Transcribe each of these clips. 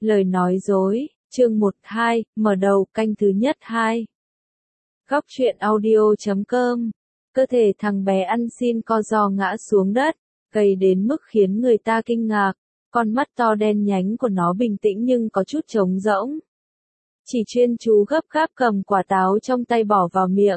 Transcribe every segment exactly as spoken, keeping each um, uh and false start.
Lời nói dối, chương một hai, mở đầu canh thứ nhất hai. Góc truyện audio chấm com. Cơ thể thằng bé ăn xin co ro ngã xuống đất, gầy đến mức khiến người ta kinh ngạc. Con mắt to đen nhánh của nó bình tĩnh nhưng có chút trống rỗng. Chỉ chuyên chú gấp gáp cầm quả táo trong tay bỏ vào miệng.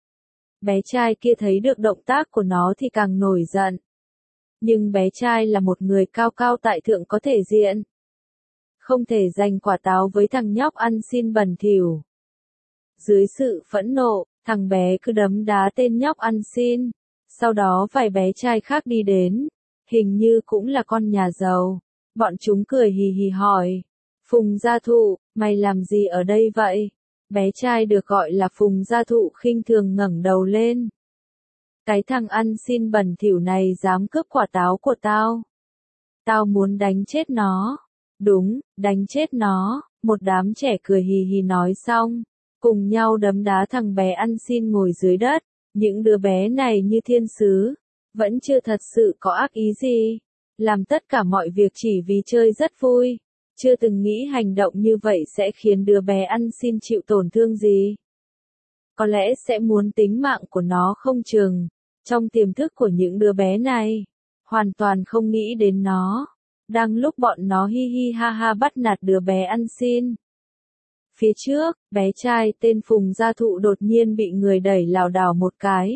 Bé trai kia thấy được động tác của nó thì càng nổi giận. Nhưng bé trai là một người cao cao tại thượng có thể diện. Không thể giành quả táo với thằng nhóc ăn xin bẩn thỉu. Dưới sự phẫn nộ, thằng bé cứ đấm đá tên nhóc ăn xin. Sau đó vài bé trai khác đi đến, hình như cũng là con nhà giàu. Bọn chúng cười hì hì hỏi, Phùng Gia Thụ, mày làm gì ở đây vậy? Bé trai được gọi là Phùng Gia Thụ khinh thường ngẩng đầu lên. Cái thằng ăn xin bẩn thỉu này dám cướp quả táo của tao. Tao muốn đánh chết nó. Đúng, đánh chết nó. Một đám trẻ cười hì hì nói xong, cùng nhau đấm đá thằng bé ăn xin ngồi dưới đất. Những đứa bé này như thiên sứ, vẫn chưa thật sự có ác ý gì. Làm tất cả mọi việc chỉ vì chơi rất vui. Chưa từng nghĩ hành động như vậy sẽ khiến đứa bé ăn xin chịu tổn thương gì. Có lẽ sẽ muốn tính mạng của nó không chừng. Trong tiềm thức của những đứa bé này, hoàn toàn không nghĩ đến nó. Đang lúc bọn nó hi hi ha ha bắt nạt đứa bé ăn xin. Phía trước, bé trai tên Phùng Gia Thụ đột nhiên bị người đẩy lảo đảo một cái.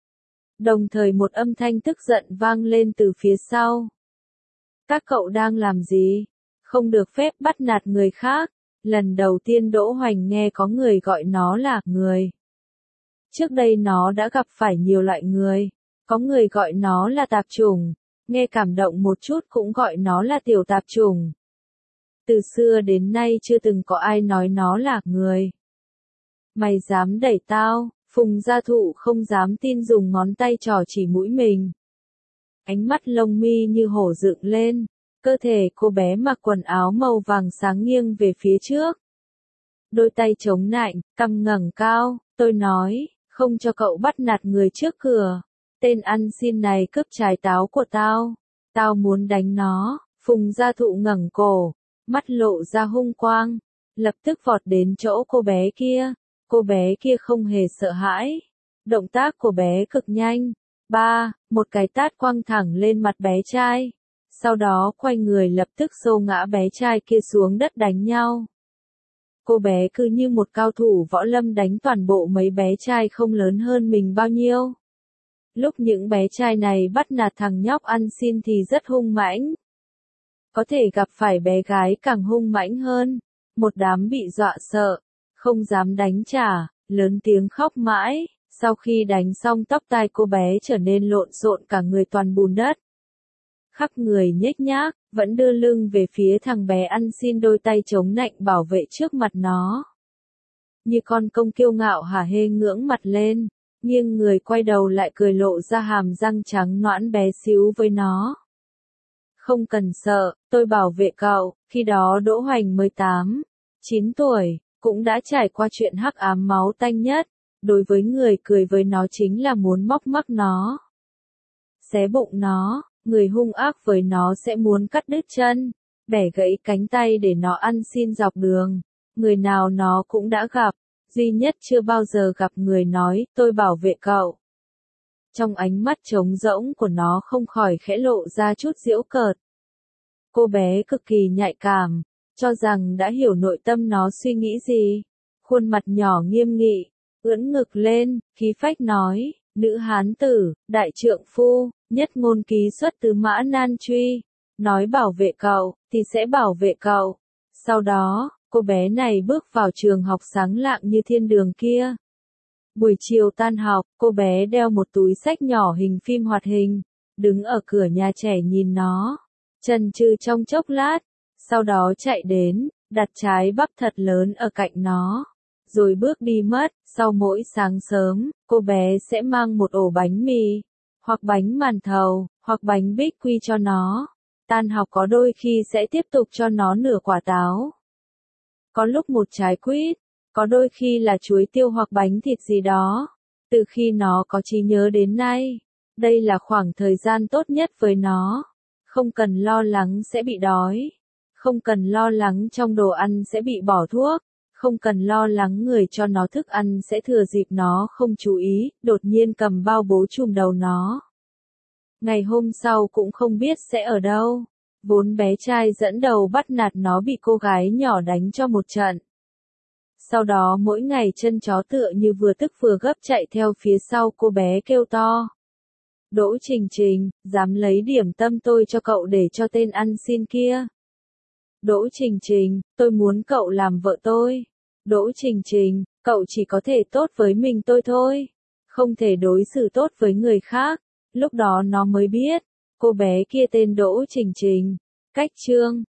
Đồng thời một âm thanh tức giận vang lên từ phía sau. Các cậu đang làm gì? Không được phép bắt nạt người khác. Lần đầu tiên Đỗ Hoành nghe có người gọi nó là người. Trước đây nó đã gặp phải nhiều loại người. Có người gọi nó là tạp chủng. Nghe cảm động một chút cũng gọi nó là tiểu tạp chủng. Từ xưa đến nay chưa từng có ai nói nó là người. Mày dám đẩy tao? Phùng Gia Thụ không dám tin dùng ngón tay trỏ chỉ mũi mình. Ánh mắt lông mi như hổ dựng lên. Cơ thể cô bé mặc quần áo màu vàng sáng nghiêng về phía trước. Đôi tay chống nạnh, cằm ngẩng cao. Tôi nói, không cho cậu bắt nạt người trước cửa. Tên ăn xin này cướp trái táo của tao. Tao muốn đánh nó. Phùng Gia Thụ ngẩng cổ, mắt lộ ra hung quang. Lập tức vọt đến chỗ cô bé kia. Cô bé kia không hề sợ hãi. Động tác của bé cực nhanh. Ba, một cái tát quăng thẳng lên mặt bé trai. Sau đó quay người lập tức xô ngã bé trai kia xuống đất đánh nhau. Cô bé cứ như một cao thủ võ lâm đánh toàn bộ mấy bé trai không lớn hơn mình bao nhiêu. Lúc những bé trai này bắt nạt thằng nhóc ăn xin thì rất hung mãnh. Có thể gặp phải bé gái càng hung mãnh hơn. Một đám bị dọa sợ, không dám đánh trả, lớn tiếng khóc mãi. Sau khi đánh xong tóc tai cô bé trở nên lộn xộn cả người toàn bùn đất. Khắp người nhếch nhác, vẫn đưa lưng về phía thằng bé ăn xin đôi tay chống nạnh bảo vệ trước mặt nó. Như con công kiêu ngạo hả hê ngưỡng mặt lên, nghiêng người quay đầu lại cười lộ ra hàm răng trắng nõn bé xíu với nó. Không cần sợ, tôi bảo vệ cậu. Khi đó Đỗ Hoành mới tám, chín tuổi, cũng đã trải qua chuyện hắc ám máu tanh nhất. Đối với người cười với nó chính là muốn móc mắc nó, xé bụng nó. Người hung ác với nó sẽ muốn cắt đứt chân, bẻ gãy cánh tay để nó ăn xin dọc đường. Người nào nó cũng đã gặp, duy nhất chưa bao giờ gặp người nói, tôi bảo vệ cậu. Trong ánh mắt trống rỗng của nó không khỏi khẽ lộ ra chút giễu cợt. Cô bé cực kỳ nhạy cảm, cho rằng đã hiểu nội tâm nó suy nghĩ gì. Khuôn mặt nhỏ nghiêm nghị, ưỡn ngực lên, khí phách nói, nữ hán tử, đại trượng phu. Nhất ngôn ký xuất từ Mã Nan Truy, nói bảo vệ cậu, thì sẽ bảo vệ cậu. Sau đó, cô bé này bước vào trường học sáng lạng như thiên đường kia. Buổi chiều tan học, cô bé đeo một túi xách nhỏ hình phim hoạt hình, đứng ở cửa nhà trẻ nhìn nó, chần chừ trong chốc lát, sau đó chạy đến, đặt trái bắp thật lớn ở cạnh nó, rồi bước đi mất. Sau mỗi sáng sớm, cô bé sẽ mang một ổ bánh mì, hoặc bánh màn thầu, hoặc bánh bích quy cho nó. Tan học có đôi khi sẽ tiếp tục cho nó nửa quả táo. Có lúc một trái quýt, có đôi khi là chuối tiêu hoặc bánh thịt gì đó. Từ khi nó có trí nhớ đến nay, đây là khoảng thời gian tốt nhất với nó. Không cần lo lắng sẽ bị đói, Không cần lo lắng trong đồ ăn sẽ bị bỏ thuốc, không cần lo lắng người cho nó thức ăn sẽ thừa dịp nó không chú ý, đột nhiên cầm bao bố trùm đầu nó. Ngày hôm sau cũng không biết sẽ ở đâu. Vốn bé trai dẫn đầu bắt nạt nó bị cô gái nhỏ đánh cho một trận. Sau đó mỗi ngày chân chó tựa như vừa tức vừa gấp chạy theo phía sau cô bé kêu to. Đỗ Trình Trình, dám lấy điểm tâm tôi cho cậu để cho tên ăn xin kia. Đỗ Trình Trình, tôi muốn cậu làm vợ tôi. Đỗ Trình Trình, cậu chỉ có thể tốt với mình tôi thôi. Không thể đối xử tốt với người khác. Lúc đó nó mới biết, cô bé kia tên Đỗ Trình Trình. Cách chương